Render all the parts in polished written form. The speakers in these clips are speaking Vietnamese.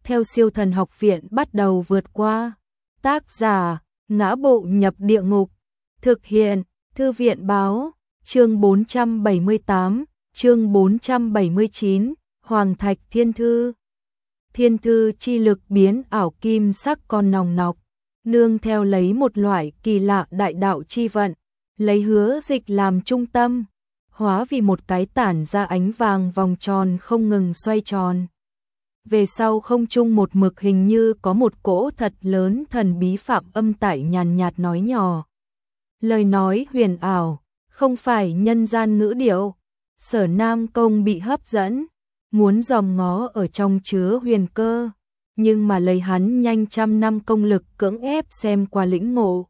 theo Siêu Thần Học Viện bắt đầu vượt qua. Tác giả: Ngã Bộ Nhập Địa Ngục. Thực hiện: Thư viện báo. Chương 478, chương 479, Hoàng Thạch Thiên Thư. Thiên thư chi lực biến ảo kim sắc còn nòng nọc, nương theo lấy một loại kỳ lạ đại đạo chi vận, lấy Hứa Dịch làm trung tâm, hóa vì một cái tản ra ánh vàng vòng tròn không ngừng xoay tròn. Về sau không trung một mực hình như có một cỗ thật lớn thần bí phạm âm tại nhàn nhạt nói nhỏ. Lời nói huyền ảo, không phải nhân gian ngữ điệu. Sở Nam Công bị hấp dẫn, muốn dòm ngó ở trong chứa huyền cơ, nhưng mà lấy hắn nhanh trăm năm công lực cưỡng ép xem qua lĩnh ngộ.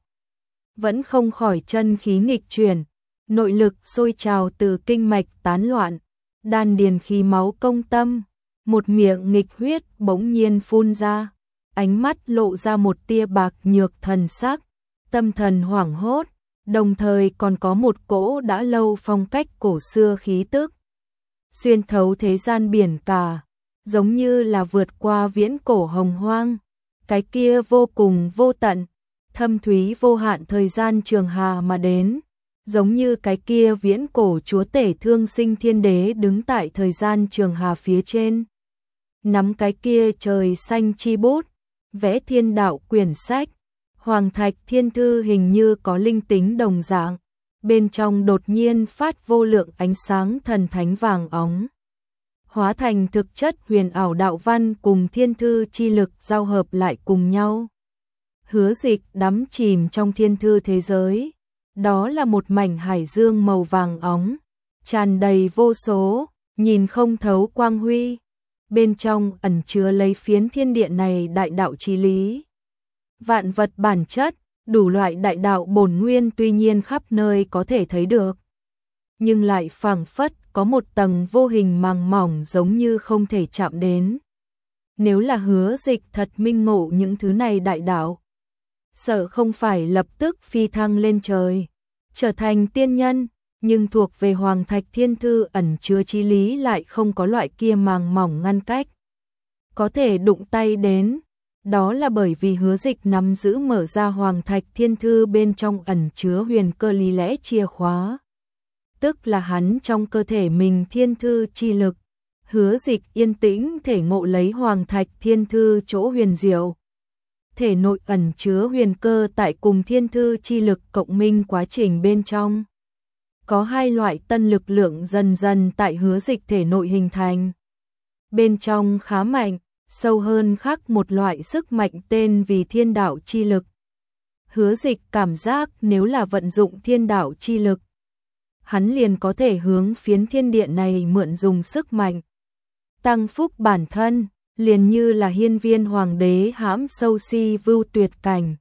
Vẫn không khỏi chân khí nghịch chuyển, nội lực sôi trào từ kinh mạch tán loạn, đan điền khí máu công tâm, một miệng nghịch huyết bỗng nhiên phun ra, ánh mắt lộ ra một tia bạc nhược thần sắc, tâm thần hoảng hốt, đồng thời còn có một cỗ đã lâu phong cách cổ xưa khí tức. Xuyên thấu thế gian biển cả, giống như là vượt qua viễn cổ hồng hoang, cái kia vô cùng vô tận, thâm thúy vô hạn thời gian trường hà mà đến, giống như cái kia viễn cổ chúa tể thương sinh thiên đế đứng tại thời gian trường hà phía trên. Nắm cái kia trời xanh chi bút, vẽ thiên đạo quyển sách, Hoàng Thạch Thiên Thư hình như có linh tính đồng dạng, bên trong đột nhiên phát vô lượng ánh sáng thần thánh vàng óng, hóa thành thực chất huyền ảo đạo văn cùng thiên thư chi lực giao hợp lại cùng nhau. Hứa Dịch đắm chìm trong thiên thư thế giới, đó là một mảnh hải dương màu vàng óng, tràn đầy vô số, nhìn không thấu quang huy, bên trong ẩn chứa lấy phiến thiên địa này đại đạo chí lý. Vạn vật bản chất, đủ loại đại đạo bổn nguyên tuy nhiên khắp nơi có thể thấy được, nhưng lại phảng phất có một tầng vô hình màng mỏng giống như không thể chạm đến. Nếu là Hứa Dịch thật minh ngộ những thứ này đại đạo, sợ không phải lập tức phi thăng lên trời, trở thành tiên nhân, nhưng thuộc về Hoàng Thạch Thiên Thư ẩn chứa chí lý lại không có loại kia màng mỏng ngăn cách, có thể đụng tay đến. Đó là bởi vì Hứa Dịch nắm giữ mở ra Hoàng Thạch Thiên Thư bên trong ẩn chứa huyền cơ lý lẽ chìa khóa, tức là hắn trong cơ thể mình thiên thư chi lực. Hứa Dịch yên tĩnh thể ngộ lấy Hoàng Thạch Thiên Thư chỗ huyền diệu, thể nội ẩn chứa huyền cơ tại cùng thiên thư chi lực cộng minh quá trình bên trong. Có hai loại tân lực lượng dần dần tại Hứa Dịch thể nội hình thành. Bên trong khá mạnh, sâu hơn khác một loại sức mạnh tên vì thiên đạo chi lực. Hứa Dịch cảm giác nếu là vận dụng thiên đạo chi lực, hắn liền có thể hướng phiến thiên địa này mượn dùng sức mạnh, tăng phúc bản thân, liền như là hiên viên hoàng đế hãm sâu si vưu tuyệt cảnh.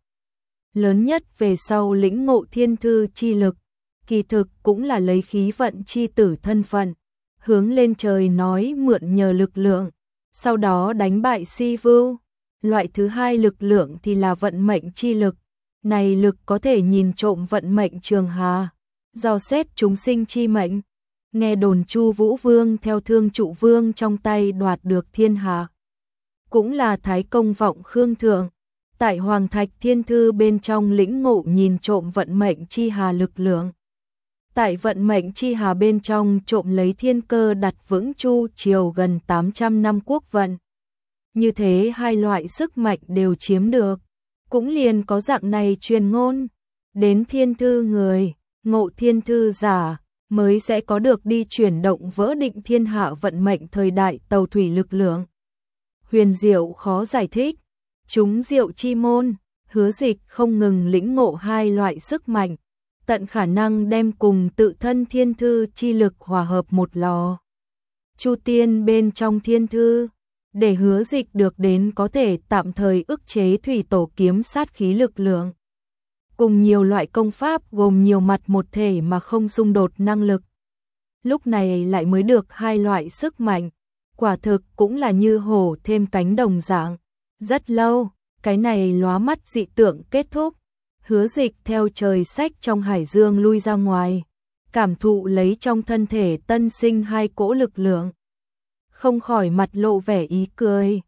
Lớn nhất về sau lĩnh ngộ thiên thư chi lực, kỳ thực cũng là lấy khí vận chi tử thân phận, hướng lên trời nói mượn nhờ lực lượng, sau đó đánh bại si vưu. Loại thứ hai lực lượng thì là vận mệnh chi lực, này lực có thể nhìn trộm vận mệnh trường hà, dò xét chúng sinh chi mệnh. Nghe đồn Chu Vũ Vương theo Thương Trụ Vương trong tay đoạt được thiên hạ, cũng là Thái Công Vọng Khương Thượng, tại Hoàng Thạch Thiên Thư bên trong lĩnh ngộ nhìn trộm vận mệnh chi hà lực lượng. Tại vận mệnh chi hà bên trong trộm lấy thiên cơ đặt vững Chu triều gần 800 năm quốc vận. Như thế hai loại sức mạnh đều chiếm được, cũng liền có dạng này truyền ngôn, đến thiên thư người, ngộ thiên thư giả, mới sẽ có được đi chuyển động vỡ định thiên hạ vận mệnh thời đại tàu thủy lực lượng. Huyền diệu khó giải thích, chúng diệu chi môn, Hứa Dịch không ngừng lĩnh ngộ hai loại sức mạnh, tận khả năng đem cùng tự thân thiên thư chi lực hòa hợp một lò. Chu tiên bên trong thiên thư, để Hứa Dịch được đến có thể tạm thời ức chế thủy tổ kiếm sát khí lực lượng, cùng nhiều loại công pháp gồm nhiều mặt một thể mà không xung đột năng lực. Lúc này lại mới được hai loại sức mạnh, quả thực cũng là như hổ thêm cánh đồng dạng. Rất lâu, cái này lóa mắt dị tượng kết thúc, Hứa Dịch theo trời sách trong hải dương lui ra ngoài, cảm thụ lấy trong thân thể tân sinh hai cỗ lực lượng, không khỏi mặt lộ vẻ ý cười.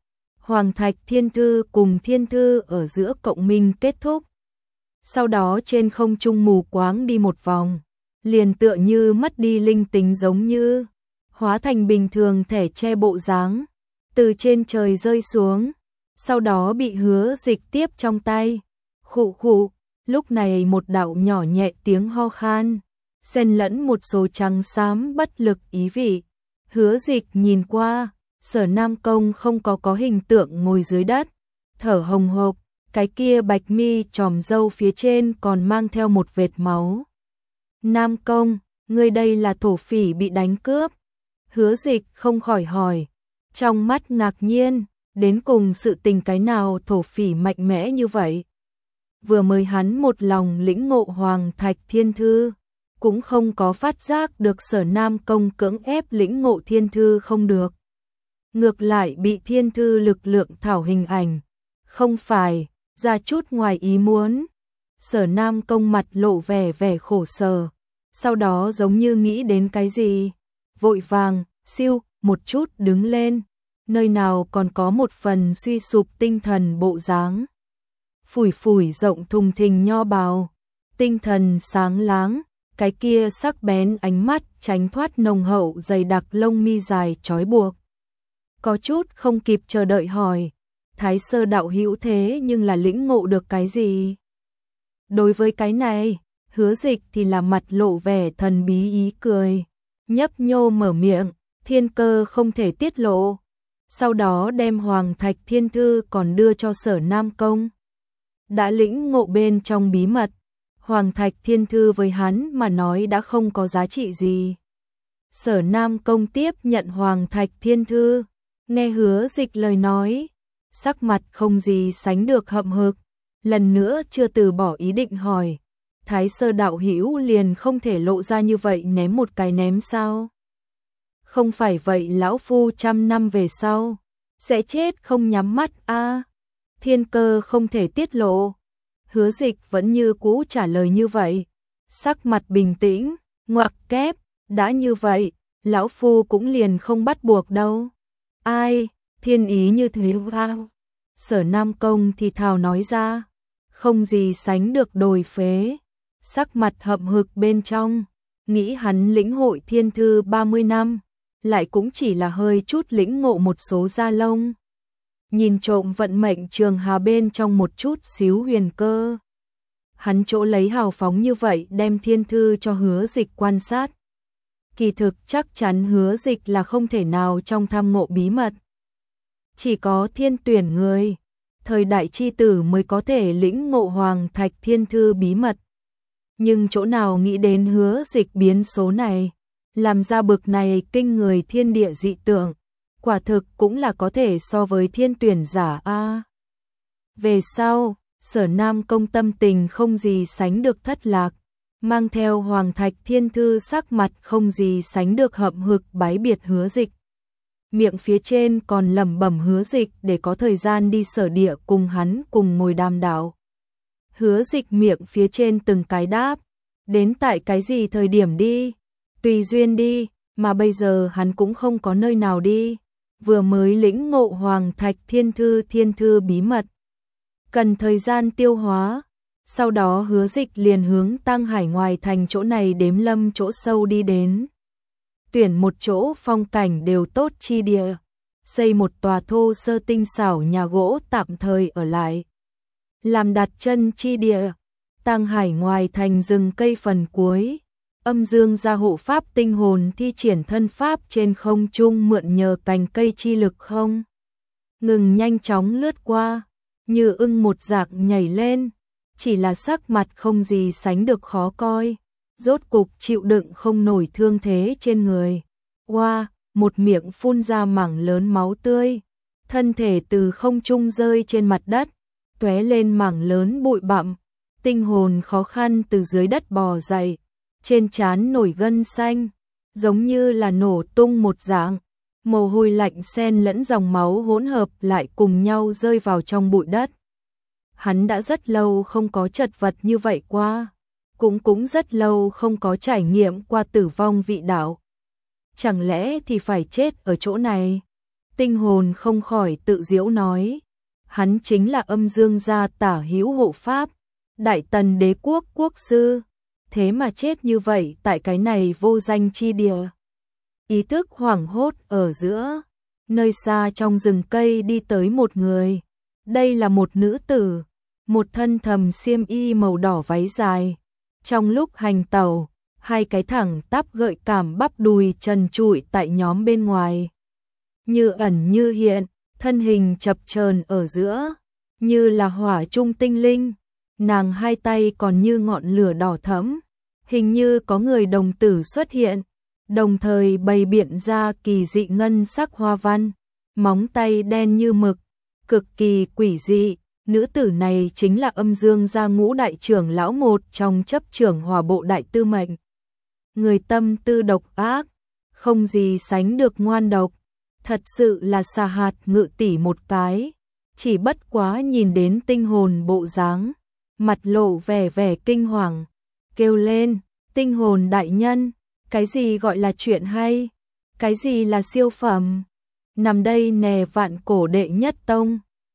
Hoàng Thạch Thiên Thư cùng Thiên Thư ở giữa cộng minh kết thúc. Sau đó trên không trung mù quáng đi một vòng, liền tựa như mất đi linh tính giống như, hóa thành bình thường thẻ che bộ dáng, từ trên trời rơi xuống, sau đó bị Hứa Dịch tiếp trong tay. Khụ khụ, lúc này một đạo nhỏ nhẹ tiếng ho khan, xen lẫn một số trắng xám bất lực ý vị. Hứa Dịch nhìn qua, Sở Nam Công không có hình tượng ngồi dưới đất, thở hồng hộc, cái kia bạch mi tròm râu phía trên còn mang theo một vệt máu. Nam Công, ngươi đây là thổ phỉ bị đánh cướp? Hứa Dịch không khỏi hỏi, trong mắt ngạc nhiên, đến cùng sự tình cái nào thổ phỉ mạnh mẽ như vậy? Vừa mới hắn một lòng lĩnh ngộ Hoàng Thạch Thiên Thư, cũng không có phát giác được Sở Nam Công cưỡng ép lĩnh ngộ Thiên Thư không được. Ngược lại bị Thiên Thư lực lượng thảo hình ảnh, không phải, ra chút ngoài ý muốn. Sở Nam Công mặt lộ vẻ khổ sở, sau đó giống như nghĩ đến cái gì, vội vàng, siêu, một chút đứng lên, nơi nào còn có một phần suy sụp tinh thần bộ dáng. Phủi phủi rộng thùng thình nho bào, tinh thần sáng láng, cái kia sắc bén ánh mắt tránh thoát nồng hậu dày đặc lông mi dài trói buộc. Có chút không kịp chờ đợi hỏi, Thái Sơ đạo hữu thế nhưng là lĩnh ngộ được cái gì? Đối với cái này, Hứa Dịch thì là mặt lộ vẻ thần bí ý cười, nhấp nhô mở miệng, thiên cơ không thể tiết lộ. Sau đó đem Hoàng Thạch Thiên Thư còn đưa cho Sở Nam Công. Đã lĩnh ngộ bên trong bí mật, Hoàng Thạch Thiên Thư với hắn mà nói đã không có giá trị gì. Sở Nam Công tiếp nhận Hoàng Thạch Thiên Thư, nghe Hứa Dịch lời nói, sắc mặt không gì sánh được hậm hực, lần nữa chưa từ bỏ ý định hỏi, Thái Sơ đạo hữu liền không thể lộ ra như vậy ném một cái ném sao? Không phải vậy lão phu 100 năm về sau sẽ chết không nhắm mắt a. Thiên cơ không thể tiết lộ. Hứa Dịch vẫn như cũ trả lời như vậy, sắc mặt bình tĩnh, ngoặc kép, đã như vậy, lão phu cũng liền không bắt buộc đâu. Ai, thiên ý như thế sao? Sở Nam Công thì thào nói ra, không gì sánh được đồi phế, sắc mặt hậm hực bên trong, nghĩ hắn lĩnh hội Thiên Thư 30 năm, lại cũng chỉ là hơi chút lĩnh ngộ một số da lông. Nhìn trộm vận mệnh trường hà bên trong một chút xíu huyền cơ. Hắn chỗ lấy hào phóng như vậy đem Thiên Thư cho Hứa Dịch quan sát. Kỳ thực chắc chắn Hứa Dịch là không thể nào trong tham ngộ bí mật. Chỉ có thiên tuyển người, thời đại chi tử mới có thể lĩnh ngộ Hoàng Thạch Thiên Thư bí mật. Nhưng chỗ nào nghĩ đến Hứa Dịch biến số này, làm ra bực này kinh người thiên địa dị tượng, quả thực cũng là có thể so với thiên tuyển giả a. Về sau, Sở Nam Công tâm tình không gì sánh được thất lạc, mang theo Hoàng Thạch Thiên Thư sắc mặt không gì sánh được hậm hực bái biệt Hứa Dịch. Miệng phía trên còn lẩm bẩm Hứa Dịch để có thời gian đi Sở Địa cùng hắn cùng ngồi đàm đạo. Hứa Dịch miệng phía trên từng cái đáp, đến tại cái gì thời điểm đi, tùy duyên đi, mà bây giờ hắn cũng không có nơi nào đi, vừa mới lĩnh ngộ Hoàng Thạch Thiên Thư bí mật, cần thời gian tiêu hóa. Sau đó Hứa Dịch liền hướng Tăng Hải ngoài thành chỗ này đếm lâm chỗ sâu đi đến. Tuyển một chỗ phong cảnh đều tốt chi địa, xây một tòa thô sơ tinh xảo nhà gỗ tạm thời ở lại. Làm đặt chân chi địa, Tăng Hải ngoài thành rừng cây phần cuối, âm dương gia hộ pháp tinh hồn thi triển thân pháp trên không trung mượn nhờ cành cây chi lực không ngừng nhanh chóng lướt qua, như ưng một dạng nhảy lên, chỉ là sắc mặt không gì sánh được khó coi, rốt cục chịu đựng không nổi thương thế trên người. Oa, một miệng phun ra mảng lớn máu tươi, thân thể từ không trung rơi trên mặt đất, tóe lên mảng lớn bụi bặm, tinh hồn khó khăn từ dưới đất bò dậy, trên trán nổi gân xanh, giống như là nổ tung một dạng, mồ hôi lạnh xen lẫn dòng máu hỗn hợp lại cùng nhau rơi vào trong bụi đất. Hắn đã rất lâu không có chật vật như vậy qua, cũng rất lâu không có trải nghiệm qua tử vong vị đạo. Chẳng lẽ thì phải chết ở chỗ này? Tinh hồn không khỏi tự giễu nói, hắn chính là Âm Dương gia tả hữu hộ pháp, Đại Tần đế quốc quốc sư, thế mà chết như vậy tại cái này vô danh chi địa. Ý thức hoảng hốt ở giữa, nơi xa trong rừng cây đi tới một người. Đây là một nữ tử, một thân thầm xiêm y màu đỏ váy dài. Trong lúc hành tẩu, hai cái thẳng tắp gợi cảm bắp đùi trần trụi tại nhóm bên ngoài. Như ẩn như hiện, thân hình chập chờn ở giữa, như là hỏa trung tinh linh. Nàng hai tay còn như ngọn lửa đỏ thẫm, hình như có người đồng tử xuất hiện, đồng thời bày biện ra kỳ dị ngân sắc hoa văn, móng tay đen như mực, cực kỳ quỷ dị. Nữ tử này chính là Âm Dương gia ngũ đại trưởng lão một trong chấp trưởng Hỏa bộ đại tư mệnh. Người tâm tư độc ác, không gì sánh được ngoan độc, thật sự là xà hạt ngự tỷ một cái. Chỉ bất quá nhìn đến tinh hồn bộ dáng, mặt lộ vẻ vẻ kinh hoàng, kêu lên, tinh hồn đại nhân, cái gì gọi là chuyện hay, cái gì là siêu phẩm, nằm đây nè vạn cổ đệ nhất tông.